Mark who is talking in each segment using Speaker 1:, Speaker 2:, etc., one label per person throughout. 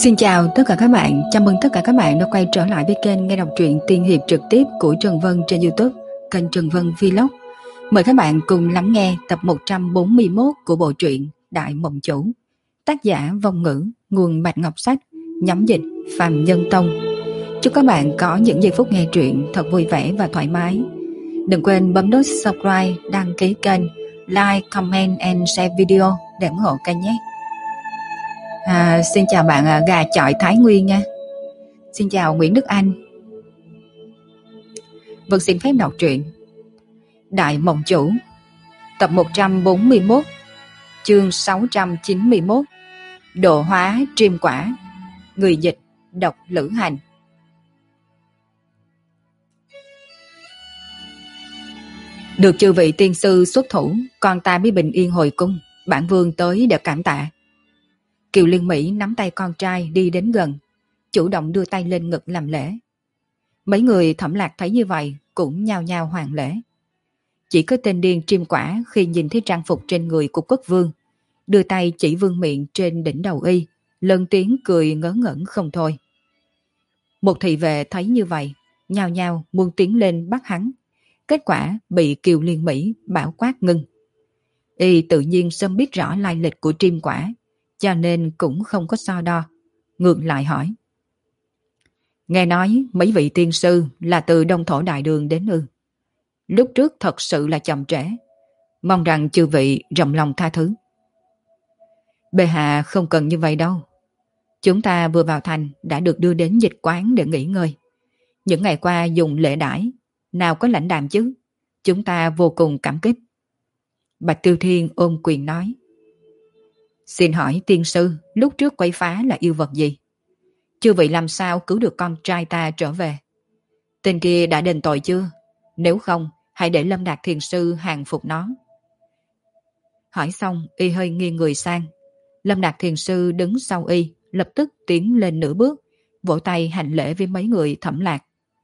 Speaker 1: Xin chào tất cả các bạn, chào mừng tất cả các bạn đã quay trở lại với kênh nghe đọc truyện tiên hiệp trực tiếp của Trần Vân trên YouTube, kênh Trần Vân Vlog. Mời các bạn cùng lắng nghe tập 141 của bộ truyện Đại Mộng Chủ, tác giả Vong Ngữ, nguồn Bạch Ngọc Sách, nhóm dịch Phạm Nhân Tông. Chúc các bạn có những giây phút nghe truyện thật vui vẻ và thoải mái. Đừng quên bấm nút subscribe, đăng ký kênh, like, comment and share video để ủng hộ kênh nhé. Xin chào bạn gà chọi Thái Nguyên nha. Xin chào Nguyễn Đức Anh. Vâng, xin phép đọc truyện Đại Mộng Chủ, tập 141, chương 691, Độ hóa Triêm Quả. Người dịch Độc Lữ Hành. Được chư vị tiên sư xuất thủ, con ta mới bình yên hồi cung. Bản vương tới để cảm tạ. Kiều Liên Mỹ nắm tay con trai đi đến gần, chủ động đưa tay lên ngực làm lễ. Mấy người Thẩm Lạc thấy như vậy cũng nhao nhao hoàn lễ. Chỉ có tên điên Triêm Quả khi nhìn thấy trang phục trên người của quốc vương, đưa tay chỉ vương miện trên đỉnh đầu y, lớn tiếng cười ngớ ngẩn không thôi. Một thị vệ thấy như vậy, nhao nhao muốn tiến lên bắt hắn. Kết quả bị Kiều Liên Mỹ bảo quát ngưng. Y tự nhiên sớm biết rõ lai lịch của Triêm Quả, cho nên cũng không có so đo. Ngược lại hỏi: nghe nói mấy vị tiên sư là từ Đông Thổ Đại Đường đến ư? Lúc trước thật sự là chậm trễ, mong rằng chư vị rộng lòng tha thứ. Bệ hạ không cần như vậy đâu. Chúng ta vừa vào thành đã được đưa đến dịch quán để nghỉ ngơi. Những ngày qua dùng lễ đãi, nào có lãnh đạm chứ. Chúng ta vô cùng cảm kích. Bạch Tiêu Thiên ôm quyền nói: xin hỏi tiên sư, lúc trước quấy phá là yêu vật gì? Chư vị làm sao cứu được con trai ta trở về? Tên kia đã đền tội chưa? Nếu không, hãy để Lâm Đạt Thiền sư hàng phục nó. Hỏi xong, y hơi nghiêng người sang. Lâm Đạt Thiền sư đứng sau y, lập tức tiến lên nửa bước, vỗ tay hành lễ với mấy người Thẩm Lạc.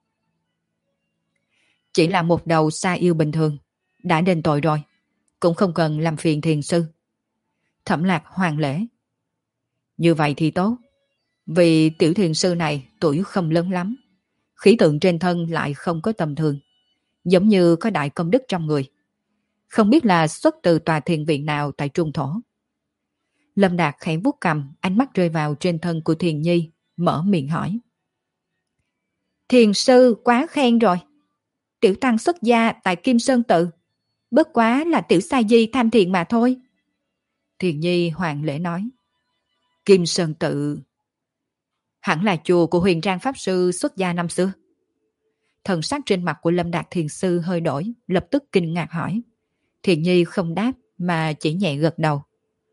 Speaker 1: Chỉ là một đầu sa yêu bình thường, đã đền tội rồi, cũng không cần làm phiền thiền sư. Thẩm Lạc hoàn lễ. Như vậy thì tốt, vì tiểu thiền sư này tuổi không lớn lắm, khí tượng trên thân lại không có tầm thường, giống như có đại công đức trong người. Không biết là xuất từ tòa thiền viện nào tại Trung Thổ. Lâm Đạt khẽ vuốt cằm, ánh mắt rơi vào trên thân của Thiền Nhi, mở miệng hỏi: thiền sư quá khen rồi. Tiểu tăng xuất gia tại Kim Sơn Tự, bất quá là tiểu sa di tham thiền mà thôi. Thiền Nhi hoàng lễ nói: Kim Sơn Tự hẳn là chùa của Huyền Trang Pháp Sư xuất gia năm xưa. Thần sắc trên mặt của Lâm Đạt Thiền sư hơi đổi, lập tức kinh ngạc hỏi. Thiền Nhi không đáp mà chỉ nhẹ gật đầu.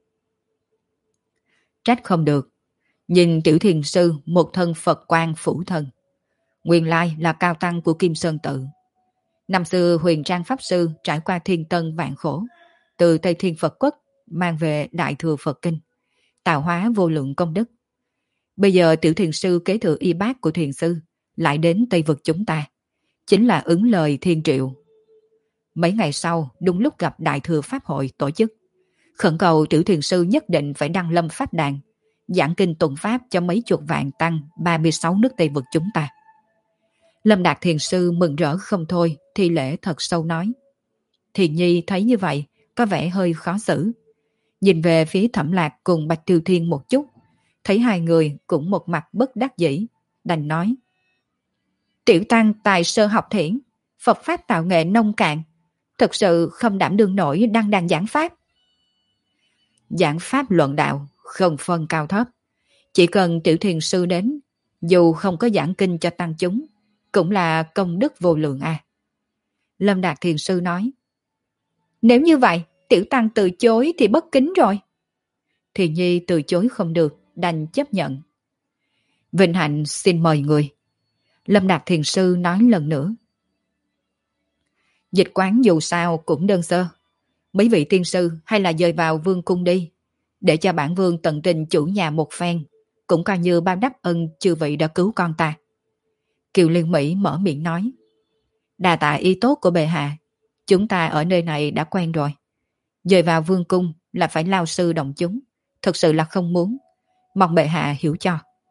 Speaker 1: Trách không được, nhìn tiểu thiền sư một thân Phật quang phủ thần, nguyên lai là cao tăng của Kim Sơn Tự. Năm xưa Huyền Trang Pháp Sư trải qua thiên tân vạn khổ, từ Tây Thiên Phật Quốc mang về Đại Thừa Phật Kinh, tạo hóa vô lượng công đức. Bây giờ tiểu thiền sư kế thừa y bát của thiền sư lại đến Tây Vực chúng ta, chính là ứng lời thiên triệu. Mấy ngày sau đúng lúc gặp Đại Thừa Pháp Hội tổ chức, khẩn cầu tiểu thiền sư nhất định phải đăng lâm pháp đàn, giảng kinh tụng pháp cho mấy chục vạn tăng 36 nước Tây Vực chúng ta. Lâm Đạt Thiền sư mừng rỡ không thôi, thi lễ thật sâu nói. Thiền Nhi thấy như vậy có vẻ hơi khó xử, nhìn về phía Thẩm Lạc cùng Bạch Tiêu Thiên một chút, thấy hai người cũng một mặt bất đắc dĩ, đành nói: tiểu tăng tài sơ học thiển, Phật pháp tạo nghệ nông cạn, thực sự không đảm đương nổi đăng đàn giảng pháp. Giảng pháp luận đạo không phân cao thấp, chỉ cần tiểu thiền sư đến, dù không có giảng kinh cho tăng chúng, cũng là công đức vô lượng à. Lâm Đạt Thiền sư nói: nếu như vậy, tiểu tăng từ chối thì bất kính rồi. Thiền Nhi từ chối không được, đành chấp nhận. Vinh hạnh xin mời người. Lâm Đạt Thiền sư nói lần nữa. Dịch quán dù sao cũng đơn sơ, mấy vị tiên sư hay là dời vào vương cung đi, để cho bản vương tận tình chủ nhà một phen, cũng coi như bao đáp ân chư vị đã cứu con ta. Kiều Liên Mỹ mở miệng nói: đà tạ ý tốt của bệ hạ, chúng ta ở nơi này đã quen rồi. Dời vào vương cung là phải lao sư động chúng, thực sự là không muốn, mong bệ hạ hiểu cho.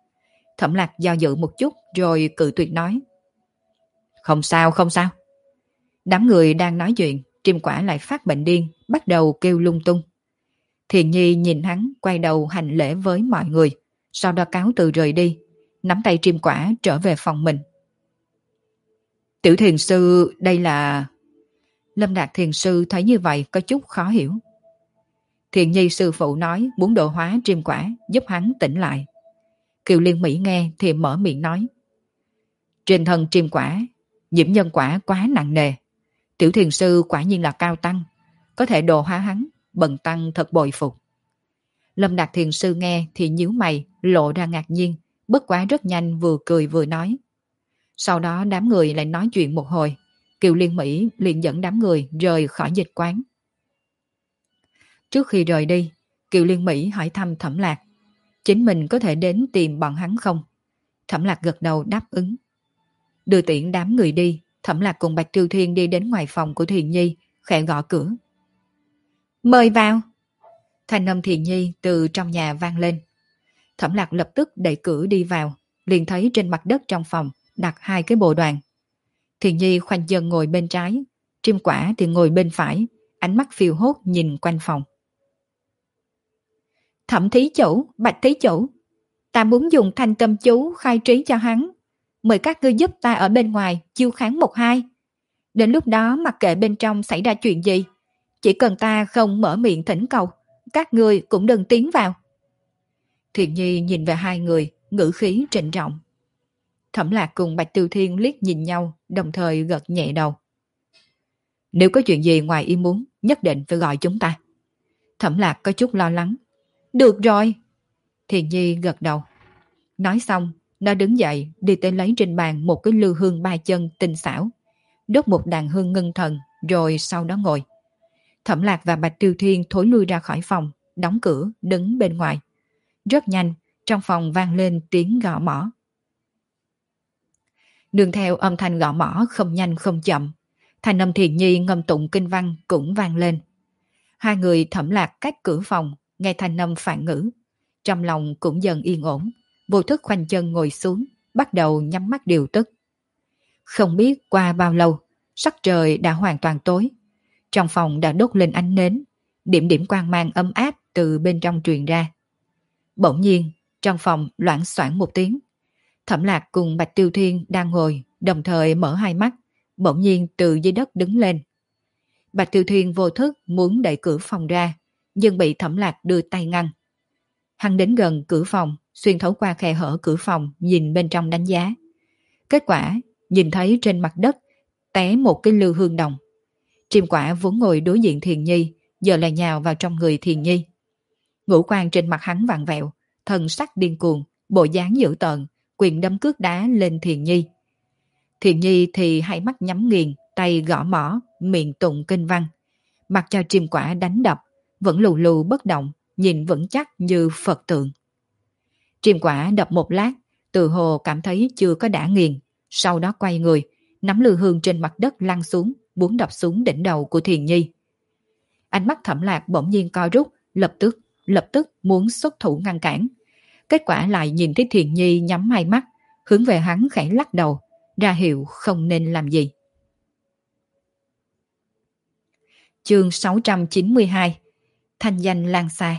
Speaker 1: Thẩm Lạc do dự một chút rồi cự tuyệt nói. Không sao, không sao. Đám người đang nói chuyện, Triêm Quả lại phát bệnh điên, bắt đầu kêu lung tung. Thiền Nhi nhìn hắn quay đầu hành lễ với mọi người, sau đó cáo từ rời đi, nắm tay Triêm Quả trở về phòng mình. Tiểu thiền sư đây là... Lâm Đạt thiền sư thấy như vậy có chút khó hiểu. Thiền Nhi sư phụ nói muốn độ hóa Triêm Quả giúp hắn tỉnh lại. Kiều Liên Mỹ nghe thì mở miệng nói. Trên thân Triêm Quả, nhiễm nhân quả quá nặng nề. Tiểu thiền sư quả nhiên là cao tăng, có thể độ hóa hắn, bần tăng thật bội phục. Lâm Đạt thiền sư nghe thì nhíu mày, lộ ra ngạc nhiên, bất quá rất nhanh vừa cười vừa nói. Sau đó đám người lại nói chuyện một hồi, Kiều Liên Mỹ liền dẫn đám người rời khỏi dịch quán. Trước khi rời đi, Kiều Liên Mỹ hỏi thăm Thẩm Lạc, chính mình có thể đến tìm bọn hắn không? Thẩm Lạc gật đầu đáp ứng. Đưa tiễn đám người đi, Thẩm Lạc cùng Bạch Tiêu Thiên đi đến ngoài phòng của Thiền Nhi, khẽ gõ cửa. Mời vào. Thanh âm Thiền Nhi từ trong nhà vang lên. Thẩm Lạc lập tức đẩy cửa đi vào, liền thấy trên mặt đất trong phòng đặt hai cái bộ đoàn. Thiền Nhi khoanh chân ngồi bên trái, Triêm Quả thì ngồi bên phải, ánh mắt phiêu hốt nhìn quanh phòng. Thẩm thí chủ, Bạch thí chủ, ta muốn dùng thanh tâm chú khai trí cho hắn. Mời các ngươi giúp ta ở bên ngoài chiêu kháng một hai. Đến lúc đó mặc kệ bên trong xảy ra chuyện gì, chỉ cần ta không mở miệng thỉnh cầu, các ngươi cũng đừng tiến vào. Thiền Nhi nhìn về hai người, ngữ khí trịnh trọng. Thẩm Lạc cùng Bạch Tiêu Thiên liếc nhìn nhau, đồng thời gật nhẹ đầu. Nếu có chuyện gì ngoài ý muốn, nhất định phải gọi chúng ta. Thẩm Lạc có chút lo lắng. Được rồi. Thiền Nhi gật đầu. Nói xong, nó đứng dậy đi tới lấy trên bàn một cái lư hương ba chân tinh xảo, đốt một đàn hương ngân thần, rồi sau đó ngồi. Thẩm Lạc và Bạch Tiêu Thiên thối lui ra khỏi phòng, đóng cửa, đứng bên ngoài. Rất nhanh, trong phòng vang lên tiếng gõ mõ. Nương theo âm thanh gõ mõ không nhanh không chậm, thanh âm Thiền Nhi ngâm tụng kinh văn cũng vang lên. Hai người Thẩm Lạc cách cửa phòng, nghe thanh âm phản ngữ, trong lòng cũng dần yên ổn, vô thức khoanh chân ngồi xuống, bắt đầu nhắm mắt điều tức. Không biết qua bao lâu, sắc trời đã hoàn toàn tối, trong phòng đã đốt lên ánh nến, điểm điểm quang mang ấm áp từ bên trong truyền ra. Bỗng nhiên, trong phòng loảng xoảng một tiếng. Thẩm Lạc cùng Bạch Tiêu Thiên đang ngồi, đồng thời mở hai mắt, bỗng nhiên từ dưới đất đứng lên. Bạch Tiêu Thiên vô thức muốn đẩy cửa phòng ra, nhưng bị Thẩm Lạc đưa tay ngăn. Hắn đến gần cửa phòng, xuyên thấu qua khe hở cửa phòng, nhìn bên trong đánh giá. Kết quả, nhìn thấy trên mặt đất té một cái lư hương đồng. Triêm Quả vốn ngồi đối diện Thiền Nhi, giờ lại nhào vào trong người Thiền Nhi. Ngũ quan trên mặt hắn vặn vẹo, thần sắc điên cuồng, bộ dáng dữ tợn, quyền đấm cước đá lên Thiền Nhi. Thiền Nhi thì hai mắt nhắm nghiền, tay gõ mõ, miệng tụng kinh văn. Mặc cho Triêm Quả đánh đập, vẫn lù lù bất động, nhìn vững chắc như Phật tượng. Triêm Quả đập một lát, từ hồ cảm thấy chưa có đã nghiền, sau đó quay người, nắm lư hương trên mặt đất lăn xuống, muốn đập xuống đỉnh đầu của Thiền Nhi. Ánh mắt Thẩm Lạc bỗng nhiên co rút, lập tức muốn xuất thủ ngăn cản. Kết quả lại nhìn thấy Thiền Nhi nhắm hai mắt, hướng về hắn khẽ lắc đầu, ra hiệu không nên làm gì. Chương 692 Thanh danh lan xa.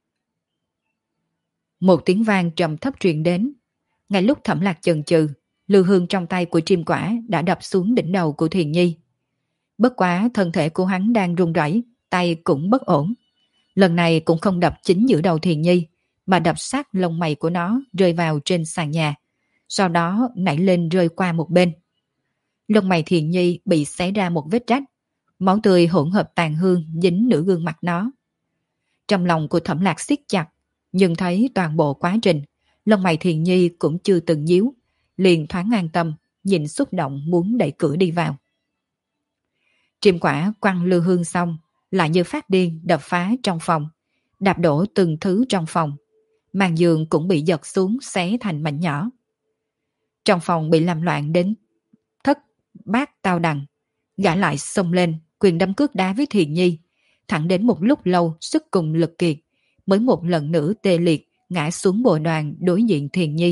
Speaker 1: Một tiếng vang trầm thấp truyền đến. Ngay lúc Thẩm Lạc chần chừ, lư hương trong tay của Triêm Quả đã đập xuống đỉnh đầu của Thiền Nhi. Bất quá thân thể của hắn đang run rẩy, tay cũng bất ổn. Lần này cũng không đập chính giữa đầu Thiền Nhi, mà đập sát lông mày của nó rơi vào trên sàn nhà, sau đó nảy lên rơi qua một bên. Lông mày Thiền Nhi bị xé ra một vết rách, máu tươi hỗn hợp tàn hương dính nửa gương mặt nó. Trong lòng của Thẩm Lạc siết chặt, nhưng thấy toàn bộ quá trình, lông mày Thiền Nhi cũng chưa từng nhíu, liền thoáng an tâm, nhìn xúc động muốn đẩy cửa đi vào. Triêm Quả quăng lư hương xong, lại như phát điên đập phá trong phòng, đạp đổ từng thứ trong phòng. Màn giường cũng bị giật xuống xé thành mảnh nhỏ. Trong phòng bị làm loạn đến thất bát tao đằng. Gã lại xông lên, quyền đấm cước đá với Thiền Nhi. Thẳng đến một lúc lâu sức cùng lực kiệt, mới một lần nữa tê liệt ngã xuống bộ đoàn đối diện Thiền Nhi,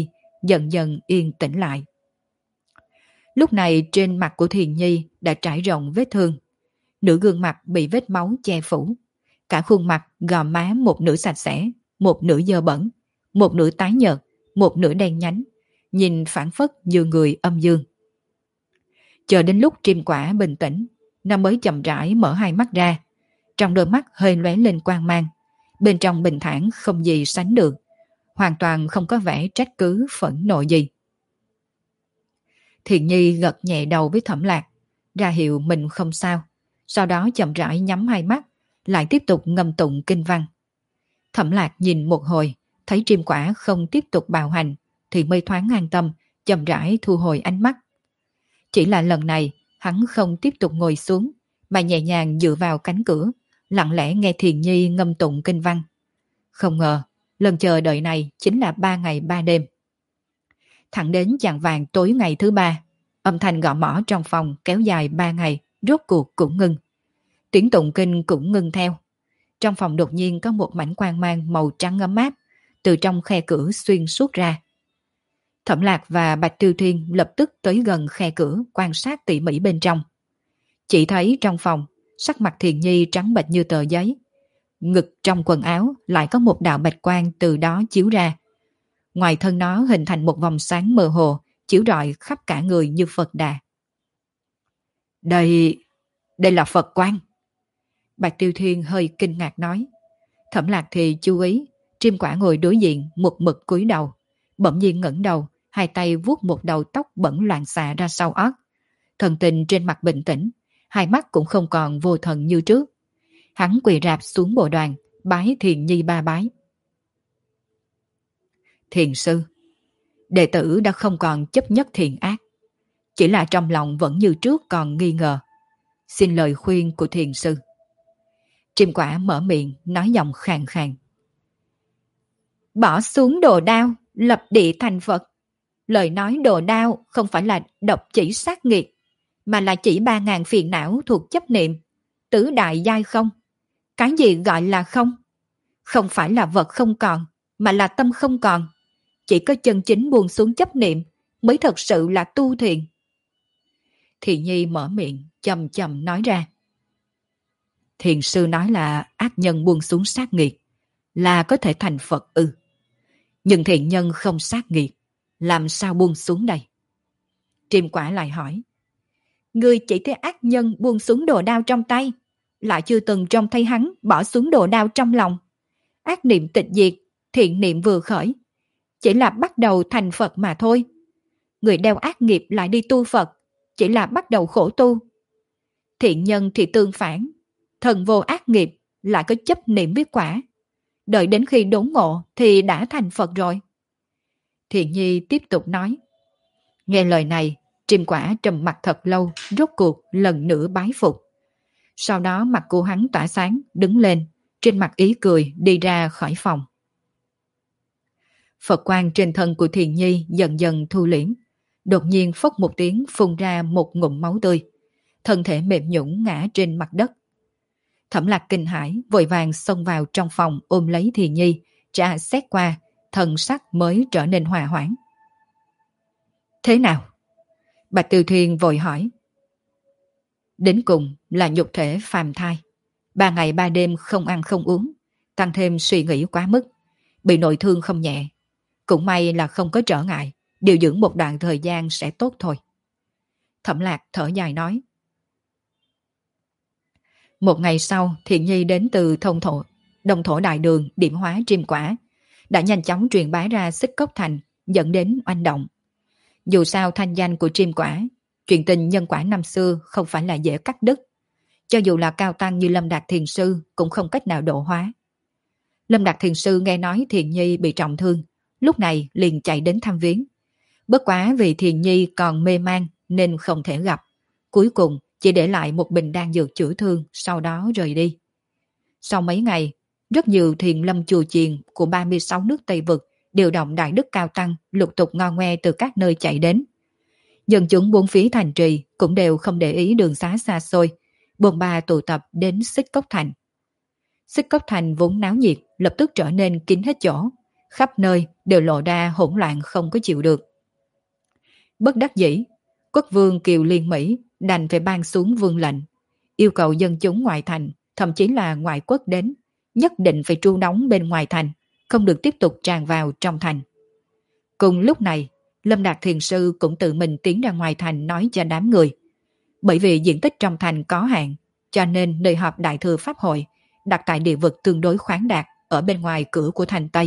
Speaker 1: dần dần yên tĩnh lại. Lúc này trên mặt của Thiền Nhi đã trải rộng vết thương. Nửa gương mặt bị vết máu che phủ. Cả khuôn mặt gò má một nửa sạch sẽ, một nửa dơ bẩn, một nửa tái nhợt, một nửa đen nhánh, nhìn phảng phất như người âm dương. Chờ đến lúc Triêm Quả bình tĩnh, nó mới chậm rãi mở hai mắt ra. Trong đôi mắt hơi lóe lên quang mang, bên trong bình thản không gì sánh được, hoàn toàn không có vẻ trách cứ phẫn nộ gì. Thiền Nhi gật nhẹ đầu với Thẩm Lạc, ra hiệu mình không sao, sau đó chậm rãi nhắm hai mắt, lại tiếp tục ngâm tụng kinh văn. Thẩm Lạc nhìn một hồi, thấy Triêm Quả không tiếp tục bạo hành, thì mới thoáng an tâm, chậm rãi thu hồi ánh mắt. Chỉ là lần này, hắn không tiếp tục ngồi xuống, mà nhẹ nhàng dựa vào cánh cửa, lặng lẽ nghe Thiền Nhi ngâm tụng kinh văn. Không ngờ, lần chờ đợi này chính là 3 ngày 3 đêm. Thẳng đến chạng vàng tối ngày thứ 3, âm thanh gõ mõ trong phòng kéo dài 3 ngày, rốt cuộc cũng ngưng. Tiếng tụng kinh cũng ngưng theo. Trong phòng đột nhiên có một mảnh quang mang màu trắng ấm áp, từ trong khe cửa xuyên suốt ra. Thẩm Lạc và Bạch Tiêu Thiên lập tức tới gần khe cửa quan sát tỉ mỉ bên trong. Chỉ thấy trong phòng, sắc mặt Thiền Nhi trắng bệch như tờ giấy. Ngực trong quần áo lại có một đạo bạch quang từ đó chiếu ra. Ngoài thân nó hình thành một vòng sáng mơ hồ, chiếu rọi khắp cả người như Phật Đà. Đây là Phật quang. Bạch Tiêu Thiên hơi kinh ngạc nói. Thẩm Lạc thì chú ý, Triêm Quả ngồi đối diện một mực cúi đầu, bỗng nhiên ngẩng đầu, hai tay vuốt một đầu tóc bẩn loạn xạ ra sau ót. Thần tình trên mặt bình tĩnh, hai mắt cũng không còn vô thần như trước. Hắn quỳ rạp xuống bồ đoàn, bái Thiền Nhi 3 bái. Thiền sư, đệ tử đã không còn chấp nhất thiện ác, chỉ là trong lòng vẫn như trước còn nghi ngờ. Xin lời khuyên của thiền sư. Triêm Quả mở miệng nói giọng khàn khàn. Bỏ xuống đồ đao, lập địa thành Phật. Lời nói đồ đao không phải là độc chỉ sát nghiệt, mà là chỉ 3.000 phiền não thuộc chấp niệm, tứ đại giai không. Cái gì gọi là không? Không phải là vật không còn, mà là tâm không còn. Chỉ có chân chính buông xuống chấp niệm mới thật sự là tu thiền. Thiền Nhi mở miệng chậm chậm nói ra. Thiền sư nói là ác nhân buông xuống sát nghiệt là có thể thành Phật ư? Nhưng thiện nhân không sát nghiệt, làm sao buông xuống đây? Triêm Quả lại hỏi. Ngươi chỉ thấy ác nhân buông xuống đồ đao trong tay, lại chưa từng trông thấy hắn bỏ xuống đồ đao trong lòng. Ác niệm tịch diệt, thiện niệm vừa khởi, chỉ là bắt đầu thành Phật mà thôi. Người đeo ác nghiệp lại đi tu Phật, chỉ là bắt đầu khổ tu. Thiện nhân thì tương phản, thần vô ác nghiệp lại có chấp niệm với quả. Đợi đến khi đốn ngộ thì đã thành Phật rồi. Thiện Nhi tiếp tục nói. Nghe lời này, Triêm Quả trầm mặt thật lâu, rốt cuộc lần nữa bái phục. Sau đó mặt của hắn tỏa sáng, đứng lên, trên mặt ý cười đi ra khỏi phòng. Phật quang trên thân của Thiền Nhi dần dần thu liễm, đột nhiên phốc một tiếng phun ra một ngụm máu tươi. Thân thể mềm nhũn ngã trên mặt đất. Thẩm Lạc kinh hãi, vội vàng xông vào trong phòng ôm lấy Thiền Nhi, tra xét qua, thần sắc mới trở nên hòa hoãn. Thế nào? Bạch Tiêu Thiên vội hỏi. Đến cùng là nhục thể phàm thai. 3 ngày 3 đêm không ăn không uống, tăng thêm suy nghĩ quá mức, bị nội thương không nhẹ. Cũng may là không có trở ngại, điều dưỡng một đoạn thời gian sẽ tốt thôi. Thẩm Lạc thở dài nói. Một ngày sau, Thiện Nhi đến từ Đông Thổ Đại Đường điểm hóa Triêm Quả, đã nhanh chóng truyền bá ra Xích Cốc Thành, dẫn đến oanh động. Dù sao thanh danh của Triêm Quả, chuyện tình nhân quả năm xưa không phải là dễ cắt đứt. Cho dù là cao tăng như Lâm Đạt Thiền Sư cũng không cách nào độ hóa. Lâm Đạt Thiền Sư nghe nói Thiền Nhi bị trọng thương, lúc này liền chạy đến thăm viếng. Bất quá vì Thiền Nhi còn mê man nên không thể gặp. Cuối cùng chỉ để lại một bình đan dược chữa thương, sau đó rời đi. Sau mấy ngày, rất nhiều thiền lâm chùa chiền của 36 nước Tây Vực điều động đại đức cao tăng lục tục ngo ngoe từ các nơi chạy đến. Dân chúng bốn phía thành trì cũng đều không để ý đường xá xa xôi, bồn ba tụ tập đến Xích Cốc Thành. Xích Cốc Thành vốn náo nhiệt, lập tức trở nên kín hết chỗ, khắp nơi đều lộ ra hỗn loạn không có chịu được. Bất đắc dĩ, quốc vương Kiều Liên Mỹ đành phải ban xuống vương lệnh, yêu cầu dân chúng ngoại thành, thậm chí là ngoại quốc đến, nhất định phải tru đóng bên ngoài thành, không được tiếp tục tràn vào trong thành. Cùng lúc này, Lâm Đạt Thiền Sư cũng tự mình tiến ra ngoài thành nói cho đám người. Bởi vì diện tích trong thành có hạn, cho nên nơi họp Đại Thừa Pháp Hội đặt tại địa vực tương đối khoáng đạt ở bên ngoài cửa của thành Tây.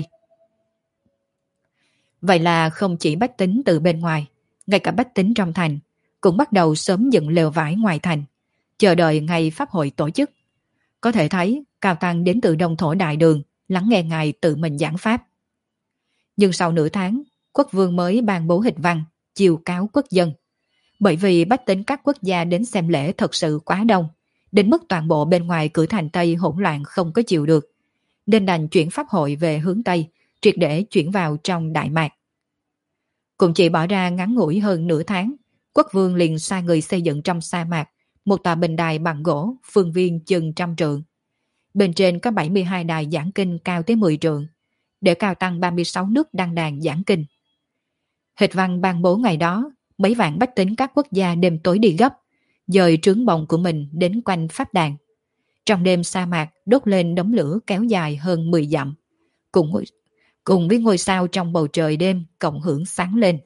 Speaker 1: Vậy là không chỉ bách tính từ bên ngoài, ngay cả bách tính trong thành cũng bắt đầu sớm dựng lều vải ngoài thành, chờ đợi ngày Pháp hội tổ chức. Có thể thấy cao tăng đến từ Đông Thổ Đại Đường lắng nghe ngài tự mình giảng pháp. Nhưng sau nửa tháng, quốc vương mới ban bố hịch văn, chiêu cáo quốc dân. Bởi vì bách tính các quốc gia đến xem lễ thật sự quá đông, đến mức toàn bộ bên ngoài cửa thành Tây hỗn loạn không có chịu được, nên đành chuyển pháp hội về hướng Tây, triệt để chuyển vào trong Đại Mạc. Cũng chỉ bỏ ra ngắn ngủi hơn nửa tháng, quốc vương liền sai người xây dựng trong sa mạc một tòa bình đài bằng gỗ, phương viên chừng 100 trượng. Bên trên có 72 đài giảng kinh cao tới 10 trượng, để cao tăng 36 nước đăng đàn giảng kinh. Hịch văn ban bố ngày đó, mấy vạn bách tính các quốc gia đêm tối đi gấp, dời trướng bồng của mình đến quanh pháp đàn. Trong đêm sa mạc đốt lên đống lửa kéo dài hơn 10 dặm, cùng với ngôi sao trong bầu trời đêm cộng hưởng sáng lên.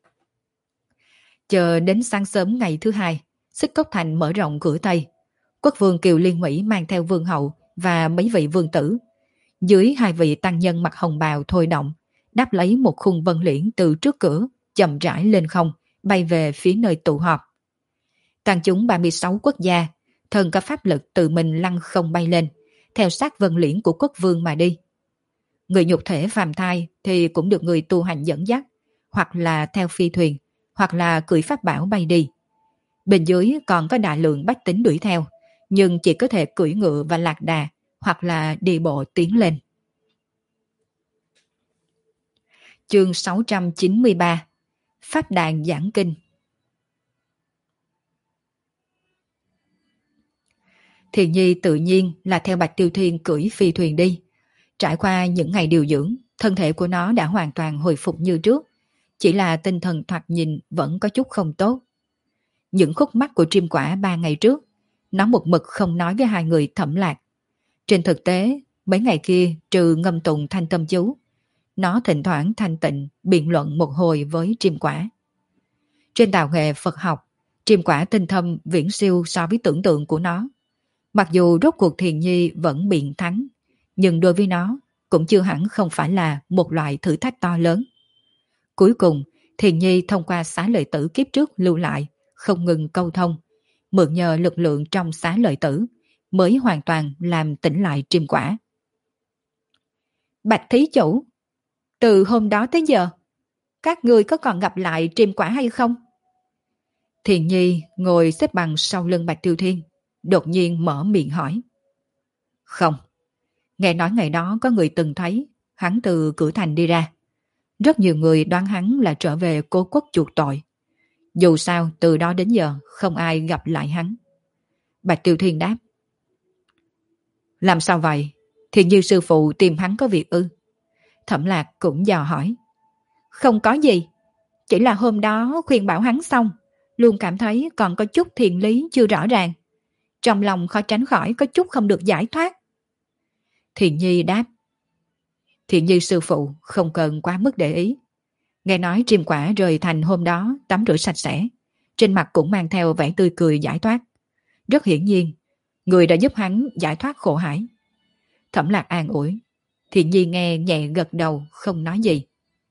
Speaker 1: Chờ đến sáng sớm ngày thứ hai, Xích Cốc Thành mở rộng cửa Tây. Quốc vương Kiều Liên Mỹ mang theo vương hậu và mấy vị vương tử. Dưới hai vị tăng nhân mặc hồng bào thôi động, đáp lấy một khung vân liễn từ trước cửa, chậm rãi lên không, bay về phía nơi tụ họp. Tăng chúng 36 quốc gia, thần có pháp lực tự mình lăn không bay lên, theo sát vân liễn của quốc vương mà đi. Người nhục thể phàm thai thì cũng được người tu hành dẫn dắt, hoặc là theo phi thuyền, hoặc là cưỡi pháp bảo bay đi. Bên dưới còn có đại lượng bách tính đuổi theo, nhưng chỉ có thể cưỡi ngựa và lạc đà, hoặc là đi bộ tiến lên. Chương 693 Pháp đàn giảng kinh. Thiền Nhi tự nhiên là theo Bạch Tiêu Thiên cưỡi phi thuyền đi. Trải qua những ngày điều dưỡng, thân thể của nó đã hoàn toàn hồi phục như trước, chỉ là tinh thần thoạt nhìn vẫn có chút không tốt. Những khúc mắc của Triêm Quả 3 ngày trước, nó một mực không nói với hai người Thẩm Lạc. Trên thực tế, mấy ngày kia trừ ngâm tụng thanh tâm chú, nó thỉnh thoảng thanh tịnh biện luận một hồi với Triêm Quả. Trên đạo hệ Phật học, Triêm Quả tinh thâm viễn siêu so với tưởng tượng của nó. Mặc dù rốt cuộc Thiền Nhi vẫn biện thắng, nhưng đối với nó cũng chưa hẳn không phải là một loại thử thách to lớn. Cuối cùng, Thiền Nhi thông qua xá lợi tử kiếp trước lưu lại, không ngừng câu thông, mượn nhờ lực lượng trong xá lợi tử, mới hoàn toàn làm tỉnh lại Triêm Quả. Bạch thí chủ, từ hôm đó tới giờ, các người có còn gặp lại Triêm Quả hay không? Thiền Nhi ngồi xếp bằng sau lưng Bạch Tiêu Thiên, đột nhiên mở miệng hỏi. Không, nghe nói ngày đó có người từng thấy hắn từ cửa thành đi ra. Rất nhiều người đoán hắn là trở về Cố Quốc chuộc tội. Dù sao từ đó đến giờ không ai gặp lại hắn. Bạch Tiêu Thiên đáp. Làm sao vậy? Thì như sư phụ tìm hắn có việc ư? Thẩm Lạc cũng dò hỏi. Không có gì, chỉ là hôm đó khuyên bảo hắn xong, luôn cảm thấy còn có chút thiền lý chưa rõ ràng. Trong lòng khó tránh khỏi có chút không được giải thoát. Thiền Nhi đáp. Thiền Nhi sư phụ không cần quá mức để ý. Nghe nói Triêm Quả rời thành hôm đó tắm rửa sạch sẽ, trên mặt cũng mang theo vẻ tươi cười giải thoát. Rất hiển nhiên, người đã giúp hắn giải thoát khổ hải. Thẩm Lạc an ủi. Thiền Nhi nghe nhẹ gật đầu không nói gì.